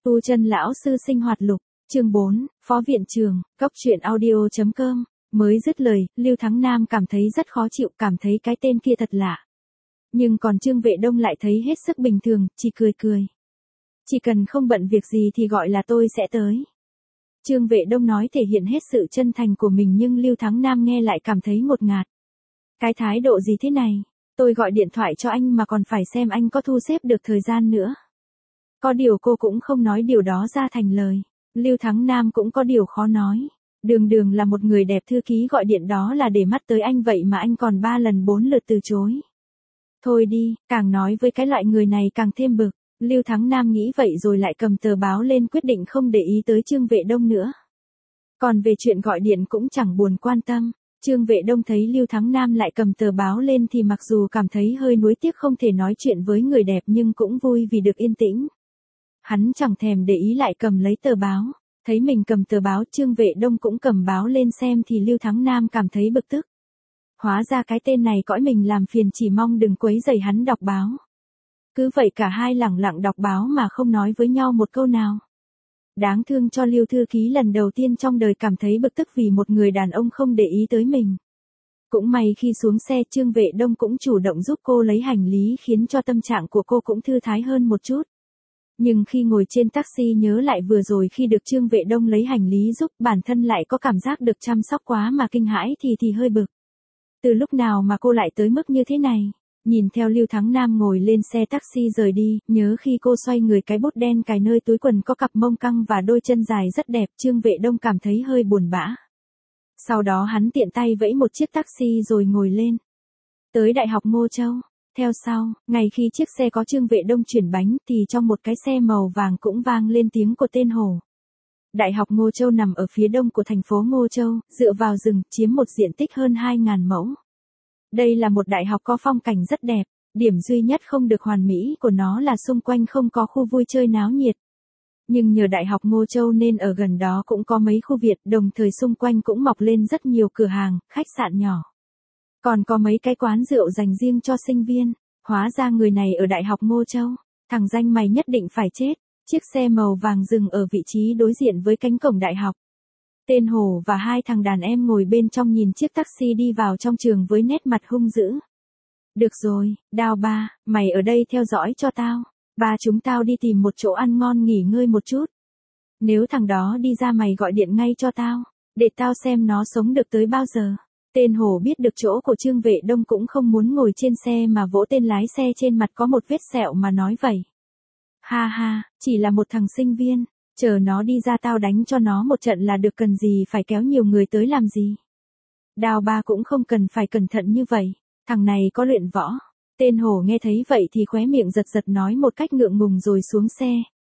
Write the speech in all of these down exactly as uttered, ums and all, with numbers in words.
Tu Chân lão sư sinh hoạt lục, chương bốn, Phó viện trưởng, cốc truyện audio.com. Mới dứt lời, Lưu Thắng Nam cảm thấy rất khó chịu, cảm thấy cái tên kia thật lạ. Nhưng còn Trương Vệ Đông lại thấy hết sức bình thường, chỉ cười cười. Chỉ cần không bận việc gì thì gọi là tôi sẽ tới. Trương Vệ Đông nói thể hiện hết sự chân thành của mình, nhưng Lưu Thắng Nam nghe lại cảm thấy ngột ngạt. Cái thái độ gì thế này? Tôi gọi điện thoại cho anh mà còn phải xem anh có thu xếp được thời gian nữa. Có điều cô cũng không nói điều đó ra thành lời. Lưu Thắng Nam cũng có điều khó nói. Đường đường là một người đẹp, thư ký gọi điện đó là để mắt tới anh, vậy mà anh còn ba lần bốn lượt từ chối. Thôi đi, càng nói với cái loại người này càng thêm bực. Lưu Thắng Nam nghĩ vậy rồi lại cầm tờ báo lên, quyết định không để ý tới Trương Vệ Đông nữa. Còn về chuyện gọi điện cũng chẳng buồn quan tâm. Trương Vệ Đông thấy Lưu Thắng Nam lại cầm tờ báo lên thì mặc dù cảm thấy hơi nuối tiếc không thể nói chuyện với người đẹp, nhưng cũng vui vì được yên tĩnh. Hắn chẳng thèm để ý, lại cầm lấy tờ báo. Thấy mình cầm tờ báo, Trương Vệ Đông cũng cầm báo lên xem thì Lưu Thắng Nam cảm thấy bực tức. Hóa ra cái tên này cõi mình làm phiền, chỉ mong đừng quấy rầy hắn đọc báo. Cứ vậy cả hai lẳng lặng đọc báo mà không nói với nhau một câu nào. Đáng thương cho Lưu thư ký, lần đầu tiên trong đời cảm thấy bực tức vì một người đàn ông không để ý tới mình. Cũng may khi xuống xe, Trương Vệ Đông cũng chủ động giúp cô lấy hành lý, khiến cho tâm trạng của cô cũng thư thái hơn một chút. Nhưng khi ngồi trên taxi nhớ lại vừa rồi khi được Trương Vệ Đông lấy hành lý giúp, bản thân lại có cảm giác được chăm sóc quá mà kinh hãi thì thì hơi bực. Từ lúc nào mà cô lại tới mức như thế này? Nhìn theo Lưu Thắng Nam ngồi lên xe taxi rời đi, nhớ khi cô xoay người, cái bốt đen cài nơi túi quần có cặp mông căng và đôi chân dài rất đẹp, Trương Vệ Đông cảm thấy hơi buồn bã. Sau đó hắn tiện tay vẫy một chiếc taxi rồi ngồi lên. Tới Đại học Ngô Châu. Theo sau, ngày khi chiếc xe có Trương Vệ Đông chuyển bánh thì trong một cái xe màu vàng cũng vang lên tiếng của tên hổ. Đại học Ngô Châu nằm ở phía đông của thành phố Ngô Châu, dựa vào rừng, chiếm một diện tích hơn hai nghìn mẫu. Đây là một đại học có phong cảnh rất đẹp, điểm duy nhất không được hoàn mỹ của nó là xung quanh không có khu vui chơi náo nhiệt. Nhưng nhờ Đại học Ngô Châu nên ở gần đó cũng có mấy khu Việt, đồng thời xung quanh cũng mọc lên rất nhiều cửa hàng, khách sạn nhỏ. Còn có mấy cái quán rượu dành riêng cho sinh viên. Hóa ra người này ở Đại học Ngô Châu. Thằng danh mày nhất định phải chết. Chiếc xe màu vàng dừng ở vị trí đối diện với cánh cổng đại học. Tên hổ và hai thằng đàn em ngồi bên trong nhìn chiếc taxi đi vào trong trường với nét mặt hung dữ. Được rồi, Đao ba, mày ở đây theo dõi cho tao. Ba chúng tao đi tìm một chỗ ăn ngon nghỉ ngơi một chút. Nếu thằng đó đi ra mày gọi điện ngay cho tao, để tao xem nó sống được tới bao giờ. Tên hổ biết được chỗ của Trương Vệ Đông cũng không muốn ngồi trên xe mà vỗ tên lái xe trên mặt có một vết sẹo mà nói vậy. Ha ha, chỉ là một thằng sinh viên, chờ nó đi ra tao đánh cho nó một trận là được, cần gì phải kéo nhiều người tới làm gì. Đao ba cũng không cần phải cẩn thận như vậy, thằng này có luyện võ. Tên hổ nghe thấy vậy thì khóe miệng giật giật nói một cách ngượng ngùng rồi xuống xe.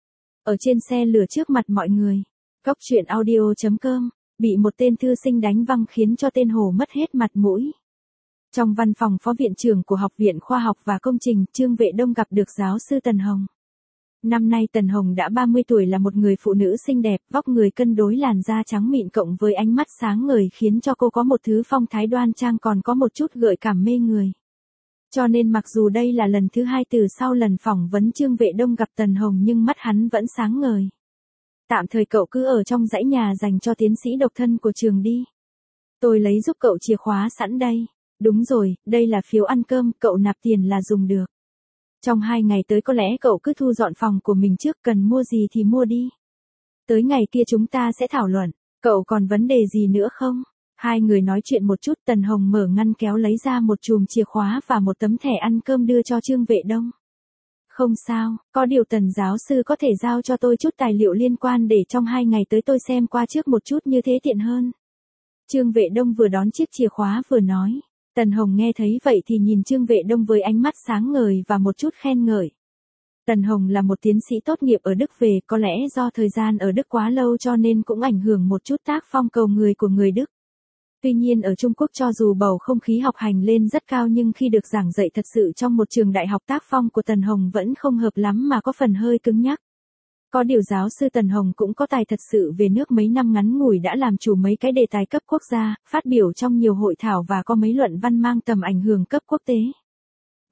Ở trên xe lửa trước mặt mọi người, cốc truyện audio.com. Bị một tên thư sinh đánh văng khiến cho tên hổ mất hết mặt mũi. Trong văn phòng phó viện trưởng của Học viện Khoa học và Công trình, Trương Vệ Đông gặp được giáo sư Tần Hồng. Năm nay Tần Hồng đã ba mươi tuổi, là một người phụ nữ xinh đẹp, vóc người cân đối, làn da trắng mịn cộng với ánh mắt sáng ngời khiến cho cô có một thứ phong thái đoan trang, còn có một chút gợi cảm mê người. Cho nên mặc dù đây là lần thứ hai từ sau lần phỏng vấn Trương Vệ Đông gặp Tần Hồng nhưng mắt hắn vẫn sáng ngời. Tạm thời cậu cứ ở trong dãy nhà dành cho tiến sĩ độc thân của trường đi. Tôi lấy giúp cậu chìa khóa sẵn đây. Đúng rồi, đây là phiếu ăn cơm, cậu nạp tiền là dùng được. Trong hai ngày tới có lẽ cậu cứ thu dọn phòng của mình trước, cần mua gì thì mua đi. Tới ngày kia chúng ta sẽ thảo luận, cậu còn vấn đề gì nữa không? Hai người nói chuyện một chút, Tần Hồng mở ngăn kéo lấy ra một chùm chìa khóa và một tấm thẻ ăn cơm đưa cho Trương Vệ Đông. Không sao, có điều Tần giáo sư có thể giao cho tôi chút tài liệu liên quan để trong hai ngày tới tôi xem qua trước một chút, như thế tiện hơn. Trương Vệ Đông vừa đón chiếc chìa khóa vừa nói. Tần Hồng nghe thấy vậy thì nhìn Trương Vệ Đông với ánh mắt sáng ngời và một chút khen ngợi. Tần Hồng là một tiến sĩ tốt nghiệp ở Đức về, có lẽ do thời gian ở Đức quá lâu cho nên cũng ảnh hưởng một chút tác phong cầu người của người Đức. Tuy nhiên ở Trung Quốc cho dù bầu không khí học hành lên rất cao nhưng khi được giảng dạy thật sự trong một trường đại học, tác phong của Tần Hồng vẫn không hợp lắm mà có phần hơi cứng nhắc. Có điều giáo sư Tần Hồng cũng có tài thật sự về nước, mấy năm ngắn ngủi đã làm chủ mấy cái đề tài cấp quốc gia, phát biểu trong nhiều hội thảo và có mấy luận văn mang tầm ảnh hưởng cấp quốc tế.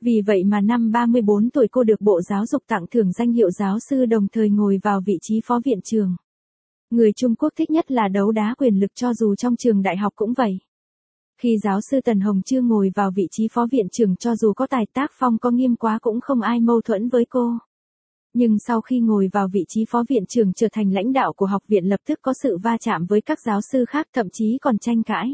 Vì vậy mà năm ba mươi bốn tuổi cô được Bộ Giáo dục tặng thưởng danh hiệu giáo sư đồng thời ngồi vào vị trí phó viện trưởng. Người Trung Quốc thích nhất là đấu đá quyền lực cho dù trong trường đại học cũng vậy. Khi giáo sư Tần Hồng chưa ngồi vào vị trí phó viện trưởng cho dù có tài tác phong có nghiêm quá cũng không ai mâu thuẫn với cô. Nhưng sau khi ngồi vào vị trí phó viện trưởng trở thành lãnh đạo của học viện lập tức có sự va chạm với các giáo sư khác thậm chí còn tranh cãi.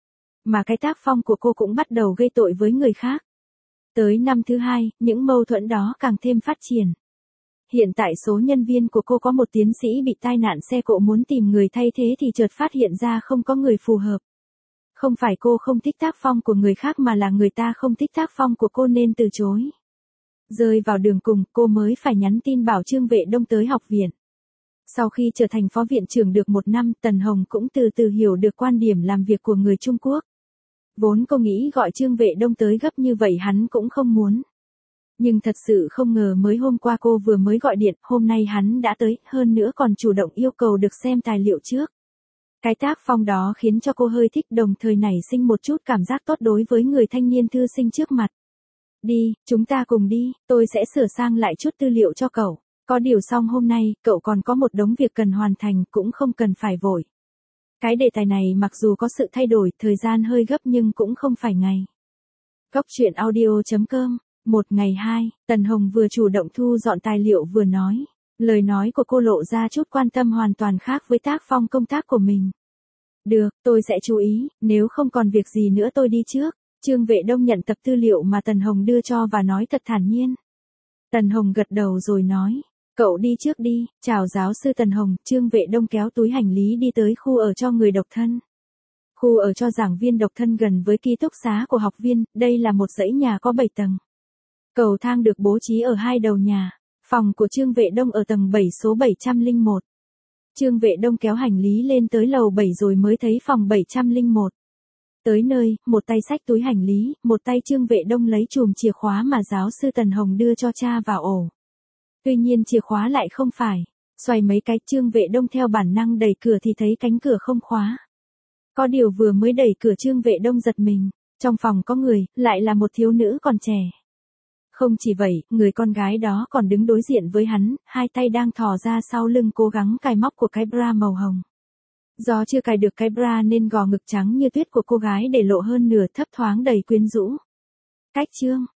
Mà cái tác phong của cô cũng bắt đầu gây tội với người khác. Tới năm thứ hai, những mâu thuẫn đó càng thêm phát triển. Hiện tại số nhân viên của cô có một tiến sĩ bị tai nạn xe cộ muốn tìm người thay thế thì chợt phát hiện ra không có người phù hợp. Không phải cô không thích tác phong của người khác mà là người ta không thích tác phong của cô nên từ chối. Rơi vào đường cùng, cô mới phải nhắn tin bảo Trương Vệ Đông tới học viện. Sau khi trở thành phó viện trưởng được một năm, Tần Hồng cũng từ từ hiểu được quan điểm làm việc của người Trung Quốc. Vốn cô nghĩ gọi Trương Vệ Đông tới gấp như vậy hắn cũng không muốn. Nhưng thật sự không ngờ mới hôm qua cô vừa mới gọi điện, hôm nay hắn đã tới, hơn nữa còn chủ động yêu cầu được xem tài liệu trước. Cái tác phong đó khiến cho cô hơi thích đồng thời nảy sinh một chút cảm giác tốt đối với người thanh niên thư sinh trước mặt. Đi, chúng ta cùng đi, tôi sẽ sửa sang lại chút tư liệu cho cậu. Có điều xong hôm nay, cậu còn có một đống việc cần hoàn thành cũng không cần phải vội. Cái đề tài này mặc dù có sự thay đổi, thời gian hơi gấp nhưng cũng không phải ngày. Góc truyện audio chấm com, một ngày hai, Tần Hồng vừa chủ động thu dọn tài liệu vừa nói. Lời nói của cô lộ ra chút quan tâm hoàn toàn khác với tác phong công tác của mình. Được, tôi sẽ chú ý, nếu không còn việc gì nữa tôi đi trước. Trương Vệ Đông nhận tập tư liệu mà Tần Hồng đưa cho và nói thật thản nhiên. Tần Hồng gật đầu rồi nói, cậu đi trước đi, chào giáo sư Tần Hồng. Trương Vệ Đông kéo túi hành lý đi tới khu ở cho người độc thân. Khu ở cho giảng viên độc thân gần với ký túc xá của học viên, đây là một dãy nhà có bảy tầng. Cầu thang được bố trí ở hai đầu nhà, phòng của Trương Vệ Đông ở tầng bảy số bảy trăm lẻ một. Trương Vệ Đông kéo hành lý lên tới lầu bảy rồi mới thấy phòng bảy trăm lẻ một. Tới nơi, một tay xách túi hành lý, một tay Trương Vệ Đông lấy chùm chìa khóa mà giáo sư Tần Hồng đưa cho cha vào ổ. Tuy nhiên chìa khóa lại không phải. Xoay mấy cái, Trương Vệ Đông theo bản năng đẩy cửa thì thấy cánh cửa không khóa. Có điều vừa mới đẩy cửa Trương Vệ Đông giật mình. Trong phòng có người, lại là một thiếu nữ còn trẻ. Không chỉ vậy, người con gái đó còn đứng đối diện với hắn, hai tay đang thò ra sau lưng cố gắng cài móc của cái bra màu hồng. Do chưa cài được cái bra nên gò ngực trắng như tuyết của cô gái để lộ hơn nửa thấp thoáng đầy quyến rũ. Cách Trương